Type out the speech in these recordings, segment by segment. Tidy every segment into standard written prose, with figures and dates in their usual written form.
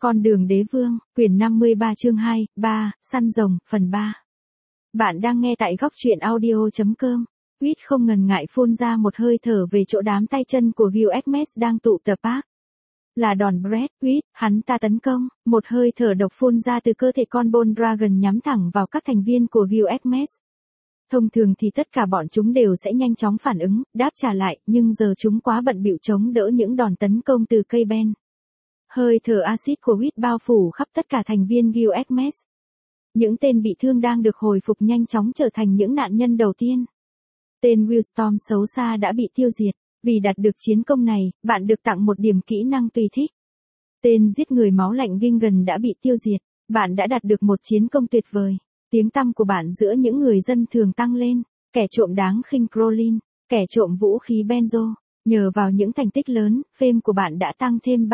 Con đường đế vương, quyển 53 chương 2, 3, săn rồng, phần 3. Bạn đang nghe tại góc truyện audio.com. Huyết không ngần ngại phun ra một hơi thở về chỗ đám tay chân của Gil Agnes đang tụ tập ác. Là đòn Brad Huyết, hắn ta tấn công, một hơi thở độc phun ra từ cơ thể con Bone Dragon nhắm thẳng vào các thành viên của Gil Agnes. Thông thường thì tất cả bọn chúng đều sẽ nhanh chóng phản ứng, đáp trả lại, nhưng giờ chúng quá bận bịu chống đỡ những đòn tấn công từ cây Ben. Hơi thở axit của Huyết bao phủ khắp tất cả thành viên Gil Agnes. Những tên bị thương đang được hồi phục nhanh chóng trở thành những nạn nhân đầu tiên. Tên Willstorm xấu xa đã bị tiêu diệt. Vì đạt được chiến công này, bạn được tặng một điểm kỹ năng tùy thích. Tên giết người máu lạnh Gingan đã bị tiêu diệt. Bạn đã đạt được một chiến công tuyệt vời. Tiếng tăm của bạn giữa những người dân thường tăng lên. Kẻ trộm đáng khinh Crowlin, kẻ trộm vũ khí Benzo. Nhờ vào những thành tích lớn, fame của bạn đã tăng thêm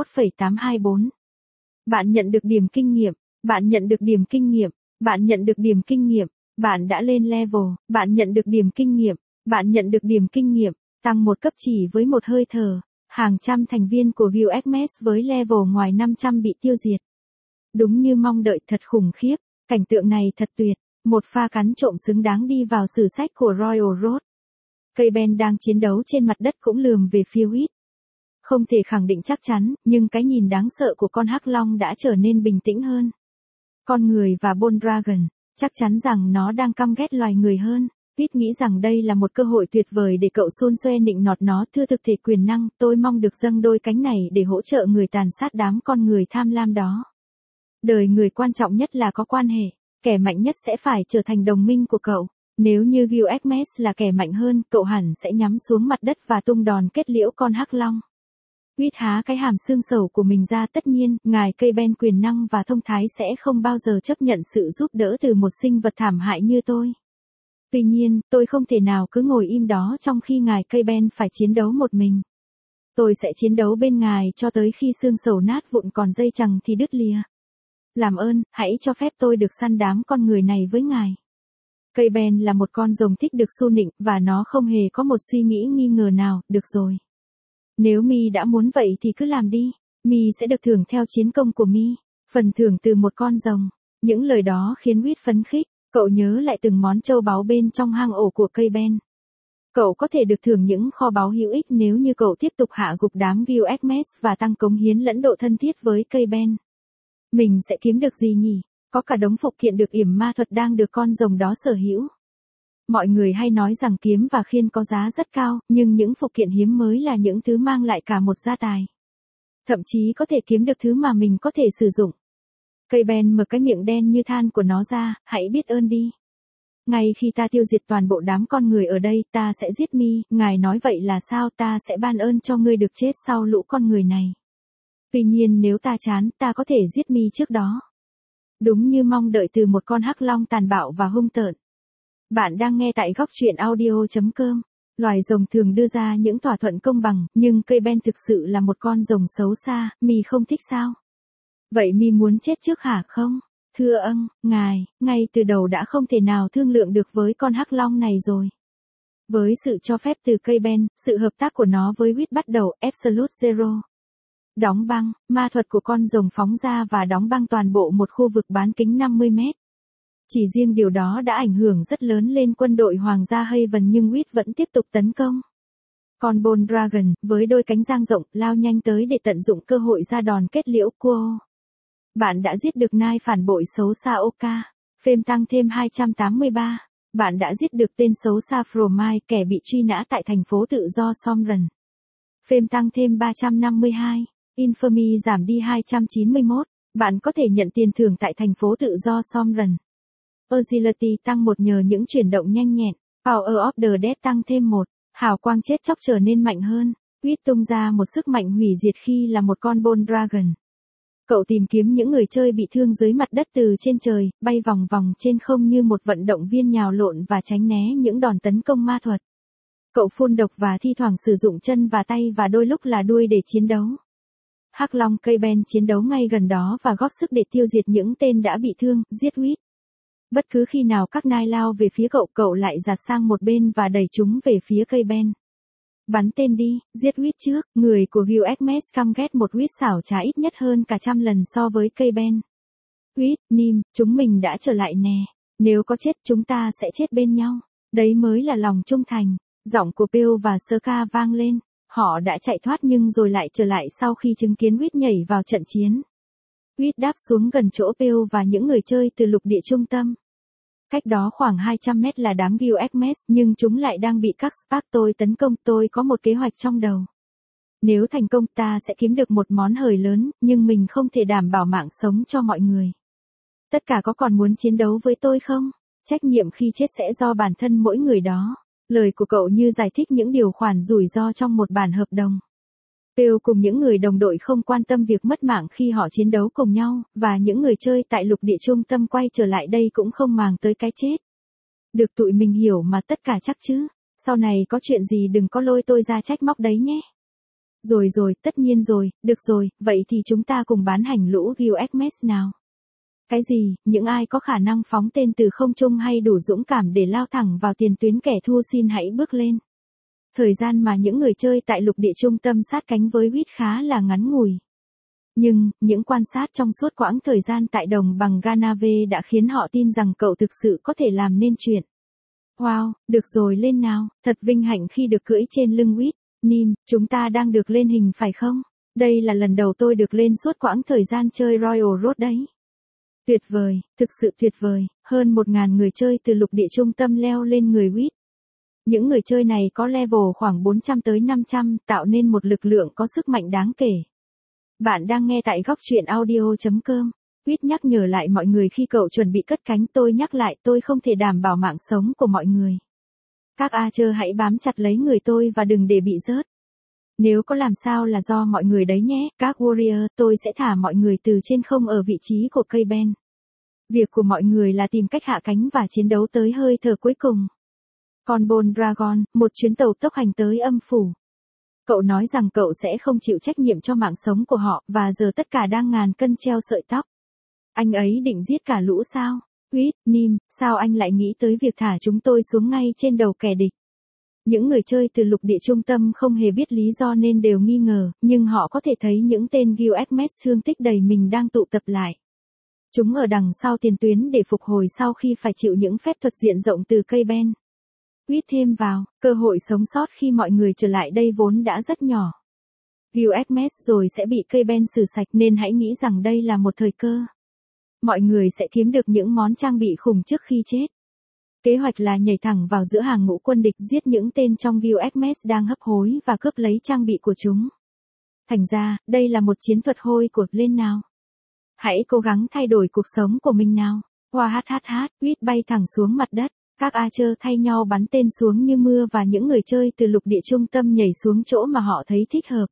31,824. Bạn nhận được điểm kinh nghiệm, bạn nhận được điểm kinh nghiệm, bạn nhận được điểm kinh nghiệm, bạn đã lên level, bạn nhận được điểm kinh nghiệm, bạn nhận được điểm kinh nghiệm, tăng một cấp chỉ với một hơi thở. Hàng trăm thành viên của Gil Agnes với level ngoài 500 bị tiêu diệt. Đúng như mong đợi, thật khủng khiếp, cảnh tượng này thật tuyệt, một pha cắn trộm xứng đáng đi vào sử sách của Royal Road. Cây Ben đang chiến đấu trên mặt đất cũng lườm về phía Huyết. Không thể khẳng định chắc chắn, nhưng cái nhìn đáng sợ của con hắc long đã trở nên bình tĩnh hơn. Con người và Bone Dragon, chắc chắn rằng nó đang căm ghét loài người hơn. Huyết nghĩ rằng đây là một cơ hội tuyệt vời để cậu xun xoe nịnh nọt nó. Thưa thực thể quyền năng, tôi mong được dâng đôi cánh này để hỗ trợ người tàn sát đám con người tham lam đó. Đời người quan trọng nhất là có quan hệ, kẻ mạnh nhất sẽ phải trở thành đồng minh của cậu. Nếu như Gil Agnes là kẻ mạnh hơn, cậu hẳn sẽ nhắm xuống mặt đất và tung đòn kết liễu con hắc long. Huyết há cái hàm xương sầu của mình ra. Tất nhiên, ngài cây Ben quyền năng và thông thái sẽ không bao giờ chấp nhận sự giúp đỡ từ một sinh vật thảm hại như tôi. Tuy nhiên, tôi không thể nào cứ ngồi im đó trong khi ngài cây Ben phải chiến đấu một mình. Tôi sẽ chiến đấu bên ngài cho tới khi xương sầu nát vụn còn dây chằng thì đứt lìa. Làm ơn, hãy cho phép tôi được săn đám con người này với ngài. Cây Ben là một con rồng thích được xu nịnh và nó không hề có một suy nghĩ nghi ngờ nào. Được rồi. Nếu Mi đã muốn vậy thì cứ làm đi. Mi sẽ được thưởng theo chiến công của Mi. Phần thưởng từ một con rồng. Những lời đó khiến Huyết phấn khích. Cậu nhớ lại từng món châu báu bên trong hang ổ của cây Ben. Cậu có thể được thưởng những kho báu hữu ích nếu như cậu tiếp tục hạ gục đám Gil Agnes và tăng cống hiến lẫn độ thân thiết với cây Ben. Mình sẽ kiếm được gì nhỉ? Có cả đống phụ kiện được yểm ma thuật đang được con rồng đó sở hữu. Mọi người hay nói rằng kiếm và khiên có giá rất cao, nhưng những phụ kiện hiếm mới là những thứ mang lại cả một gia tài. Thậm chí có thể kiếm được thứ mà mình có thể sử dụng. Cây Ben mở cái miệng đen như than của nó ra, hãy biết ơn đi. Ngay khi ta tiêu diệt toàn bộ đám con người ở đây, ta sẽ giết Mi. Ngài nói vậy là sao? Ta sẽ ban ơn cho ngươi được chết sau lũ con người này. Tuy nhiên nếu ta chán, ta có thể giết Mi trước đó. Đúng như mong đợi từ một con hắc long tàn bạo và hung tợn. Bạn đang nghe tại góc truyện audio.com. Loài rồng thường đưa ra những thỏa thuận công bằng, nhưng cây Ben thực sự là một con rồng xấu xa. Mi không thích sao? Vậy Mi muốn chết trước hả không? Thưa ngài, ngay từ đầu đã không thể nào thương lượng được với con hắc long này rồi. Với sự cho phép từ cây Ben, sự hợp tác của nó với Huyết bắt đầu. Absolute Zero. Đóng băng, ma thuật của con rồng phóng ra và đóng băng toàn bộ một khu vực bán kính 50 mét. Chỉ riêng điều đó đã ảnh hưởng rất lớn lên quân đội Hoàng gia Haven, nhưng Huyết vẫn tiếp tục tấn công. Con Bone Dragon, với đôi cánh dang rộng, lao nhanh tới để tận dụng cơ hội ra đòn kết liễu Quo. Bạn đã giết được nai phản bội xấu xa Oka. Fame tăng thêm 283. Bạn đã giết được tên xấu xa Fromai, kẻ bị truy nã tại thành phố tự do Somren. Fame tăng thêm 352. Infamy giảm đi 291. Bạn có thể nhận tiền thưởng tại thành phố tự do Somren. Agility tăng 1 nhờ những chuyển động nhanh nhẹn. Power of the Dead tăng thêm 1. Hào quang chết chóc trở nên mạnh hơn. Huyết tung ra một sức mạnh hủy diệt khi là một con Bone Dragon. Cậu tìm kiếm những người chơi bị thương dưới mặt đất từ trên trời, bay vòng vòng trên không như một vận động viên nhào lộn và tránh né những đòn tấn công ma thuật. Cậu phun độc và thi thoảng sử dụng chân và tay và đôi lúc là đuôi để chiến đấu. Hắc long cây Ben chiến đấu ngay gần đó và góp sức để tiêu diệt những tên đã bị thương, giết Huyết. Bất cứ khi nào các nai lao về phía cậu, cậu lại giạt sang một bên và đẩy chúng về phía cây Ben. Bắn tên đi, giết Huyết trước, người của Gil Agnes căm ghét một Huyết xảo trá ít nhất hơn cả 100 lần so với cây Ben. Huyết, Nim, chúng mình đã trở lại nè. Nếu có chết chúng ta sẽ chết bên nhau. Đấy mới là lòng trung thành. Giọng của Pearl và Sokka vang lên. Họ đã chạy thoát nhưng rồi lại trở lại sau khi chứng kiến Huyết nhảy vào trận chiến. Huyết đáp xuống gần chỗ Pearl và những người chơi từ lục địa trung tâm. Cách đó khoảng 200 mét là đám Gil Agnes, nhưng chúng lại đang bị các Spartoi tấn công. Tôi có một kế hoạch trong đầu. Nếu thành công ta sẽ kiếm được một món hời lớn, nhưng mình không thể đảm bảo mạng sống cho mọi người. Tất cả có còn muốn chiến đấu với tôi không? Trách nhiệm khi chết sẽ do bản thân mỗi người đó. Lời của cậu như giải thích những điều khoản rủi ro trong một bản hợp đồng. Pearl cùng những người đồng đội không quan tâm việc mất mạng khi họ chiến đấu cùng nhau, và những người chơi tại lục địa trung tâm quay trở lại đây cũng không màng tới cái chết. Được tụi mình hiểu mà tất cả chắc chứ. Sau này có chuyện gì đừng có lôi tôi ra trách móc đấy nhé. Rồi, tất nhiên rồi, được rồi, vậy thì chúng ta cùng bán hành lũ Gil Agnes nào. Cái gì, những ai có khả năng phóng tên từ không trung hay đủ dũng cảm để lao thẳng vào tiền tuyến kẻ thù xin hãy bước lên. Thời gian mà những người chơi tại lục địa trung tâm sát cánh với Huyết khá là ngắn ngủi. Nhưng, những quan sát trong suốt quãng thời gian tại đồng bằng Ganave đã khiến họ tin rằng cậu thực sự có thể làm nên chuyện. Wow, được rồi lên nào, thật vinh hạnh khi được cưỡi trên lưng Huyết. Nim, chúng ta đang được lên hình phải không? Đây là lần đầu tôi được lên suốt quãng thời gian chơi Royal Road đấy. Tuyệt vời, thực sự tuyệt vời, hơn 1.000 người chơi từ lục địa trung tâm leo lên người Huyết. Những người chơi này có level khoảng 400 tới 500, tạo nên một lực lượng có sức mạnh đáng kể. Bạn đang nghe tại góc truyện audio.com. Huyết nhắc nhở lại mọi người khi cậu chuẩn bị cất cánh. Tôi nhắc lại, tôi không thể đảm bảo mạng sống của mọi người. Các Archer hãy bám chặt lấy người tôi và đừng để bị rớt. Nếu có làm sao là do mọi người đấy nhé, các Warrior, tôi sẽ thả mọi người từ trên không ở vị trí của cây Ben. Việc của mọi người là tìm cách hạ cánh và chiến đấu tới hơi thở cuối cùng. Còn Bone Dragon, một chuyến tàu tốc hành tới âm phủ. Cậu nói rằng cậu sẽ không chịu trách nhiệm cho mạng sống của họ, và giờ tất cả đang ngàn cân treo sợi tóc. Anh ấy định giết cả lũ sao? Huyết, Nim, sao anh lại nghĩ tới việc thả chúng tôi xuống ngay trên đầu kẻ địch? Những người chơi từ lục địa trung tâm không hề biết lý do nên đều nghi ngờ, nhưng họ có thể thấy những tên Gil Agnes thương tích đầy mình đang tụ tập lại. Chúng ở đằng sau tiền tuyến để phục hồi sau khi phải chịu những phép thuật diện rộng từ cây Ben. Huyết thêm vào, cơ hội sống sót khi mọi người trở lại đây vốn đã rất nhỏ. Gil Agnes rồi sẽ bị cây Ben xử sạch nên hãy nghĩ rằng đây là một thời cơ. Mọi người sẽ kiếm được những món trang bị khủng trước khi chết. Kế hoạch là nhảy thẳng vào giữa hàng ngũ quân địch giết những tên trong Gil Agnes đang hấp hối và cướp lấy trang bị của chúng. Thành ra, đây là một chiến thuật hôi của lên nào. Hãy cố gắng thay đổi cuộc sống của mình nào. Hoa hát, Huyết bay thẳng xuống mặt đất. Các Archer thay nhau bắn tên xuống như mưa và những người chơi từ lục địa trung tâm nhảy xuống chỗ mà họ thấy thích hợp.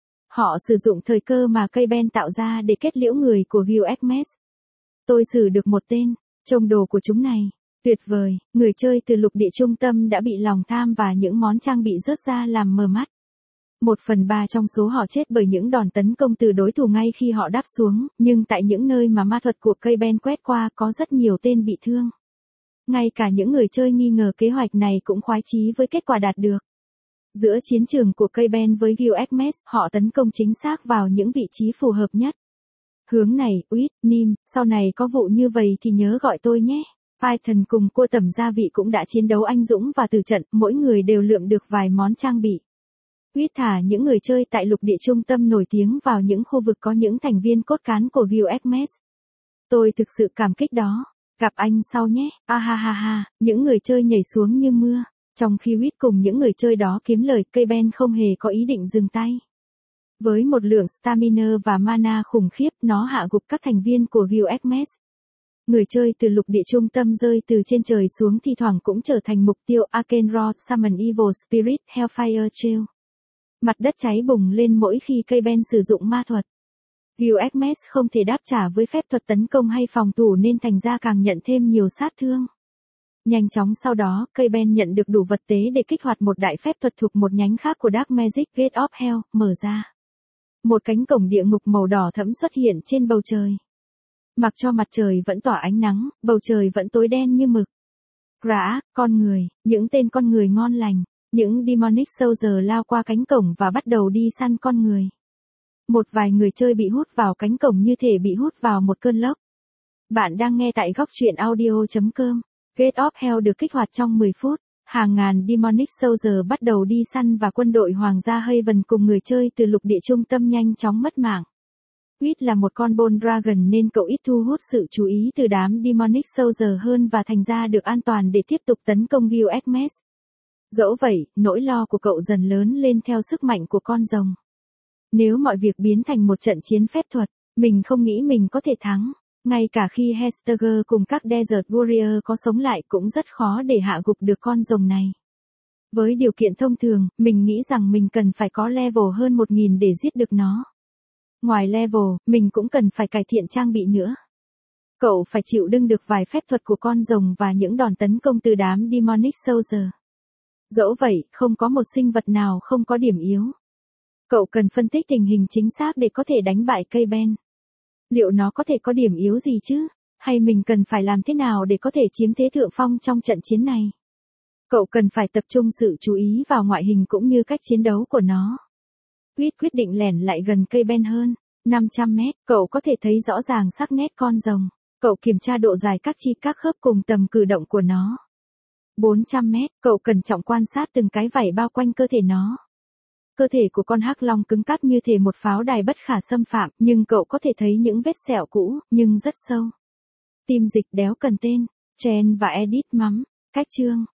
Họ sử dụng thời cơ mà cây Ben tạo ra để kết liễu người của Gil Agnes. Tôi xử được một tên, trông đồ của chúng này. Tuyệt vời, người chơi từ lục địa trung tâm đã bị lòng tham và những món trang bị rớt ra làm mờ mắt. 1/3 trong số họ chết bởi những đòn tấn công từ đối thủ ngay khi họ đáp xuống, nhưng tại những nơi mà ma thuật của cây Ben quét qua có rất nhiều tên bị thương. Ngay cả những người chơi nghi ngờ kế hoạch này cũng khoái chí với kết quả đạt được. Giữa chiến trường của cây Ben với Gil Agnes, họ tấn công chính xác vào những vị trí phù hợp nhất. Hướng này, Huyết, Nim, sau này có vụ như vậy thì nhớ gọi tôi nhé. Python cùng cua tẩm gia vị cũng đã chiến đấu anh dũng và từ trận, mỗi người đều lượm được vài món trang bị. Huyết thả những người chơi tại lục địa trung tâm nổi tiếng vào những khu vực có những thành viên cốt cán của Gil Agnes. Tôi thực sự cảm kích đó. Gặp anh sau nhé. Những người chơi nhảy xuống như mưa. Trong khi Huyết cùng những người chơi đó kiếm lời, cây Ben không hề có ý định dừng tay. Với một lượng stamina và mana khủng khiếp, nó hạ gục các thành viên của Gil Agnes. Người chơi từ lục địa trung tâm rơi từ trên trời xuống thi thoảng cũng trở thành mục tiêu. Arcane Rod Summon Evil Spirit Hellfire Trail. Mặt đất cháy bùng lên mỗi khi cây Ben sử dụng ma thuật. Gil Agnes không thể đáp trả với phép thuật tấn công hay phòng thủ nên thành ra càng nhận thêm nhiều sát thương. Nhanh chóng sau đó, cây Ben nhận được đủ vật tế để kích hoạt một đại phép thuật thuộc một nhánh khác của Dark Magic Gate of Hell, mở ra. Một cánh cổng địa ngục màu đỏ thẫm xuất hiện trên bầu trời. Mặc cho mặt trời vẫn tỏa ánh nắng, bầu trời vẫn tối đen như mực. Rã, con người, những tên con người ngon lành. Những Demonic Soldier lao qua cánh cổng và bắt đầu đi săn con người. Một vài người chơi bị hút vào cánh cổng như thể bị hút vào một cơn lốc. Bạn đang nghe tại góc truyện audio.com. Gate of Hell được kích hoạt trong 10 phút. Hàng ngàn Demonic Soldier bắt đầu đi săn và quân đội Hoàng gia Haven cùng người chơi từ lục địa trung tâm nhanh chóng mất mạng. Quýt là một con Bone Dragon nên cậu ít thu hút sự chú ý từ đám Demonic Soldier hơn và thành ra được an toàn để tiếp tục tấn công Guild Hermes. Dẫu vậy, nỗi lo của cậu dần lớn lên theo sức mạnh của con rồng. Nếu mọi việc biến thành một trận chiến phép thuật, mình không nghĩ mình có thể thắng. Ngay cả khi Hestager cùng các Desert Warrior có sống lại cũng rất khó để hạ gục được con rồng này. Với điều kiện thông thường, mình nghĩ rằng mình cần phải có level hơn 1000 để giết được nó. Ngoài level, mình cũng cần phải cải thiện trang bị nữa. Cậu phải chịu đựng được vài phép thuật của con rồng và những đòn tấn công từ đám Demonic Soldier. Dẫu vậy, không có một sinh vật nào không có điểm yếu. Cậu cần phân tích tình hình chính xác để có thể đánh bại cây Ben. Liệu nó có thể có điểm yếu gì chứ? Hay mình cần phải làm thế nào để có thể chiếm thế thượng phong trong trận chiến này? Cậu cần phải tập trung sự chú ý vào ngoại hình cũng như cách chiến đấu của nó. Quyết định lẻn lại gần cây Ben hơn. 500 mét, cậu có thể thấy rõ ràng sắc nét con rồng. Cậu kiểm tra độ dài các khớp cùng tầm cử động của nó. 400 mét, cậu cẩn trọng quan sát từng cái vảy bao quanh cơ thể nó. Cơ thể của con hắc long cứng cáp như thể một pháo đài bất khả xâm phạm, nhưng cậu có thể thấy những vết sẹo cũ, nhưng rất sâu. Tim dịch đéo cần tên, Chen và Edith mắm, cách chương.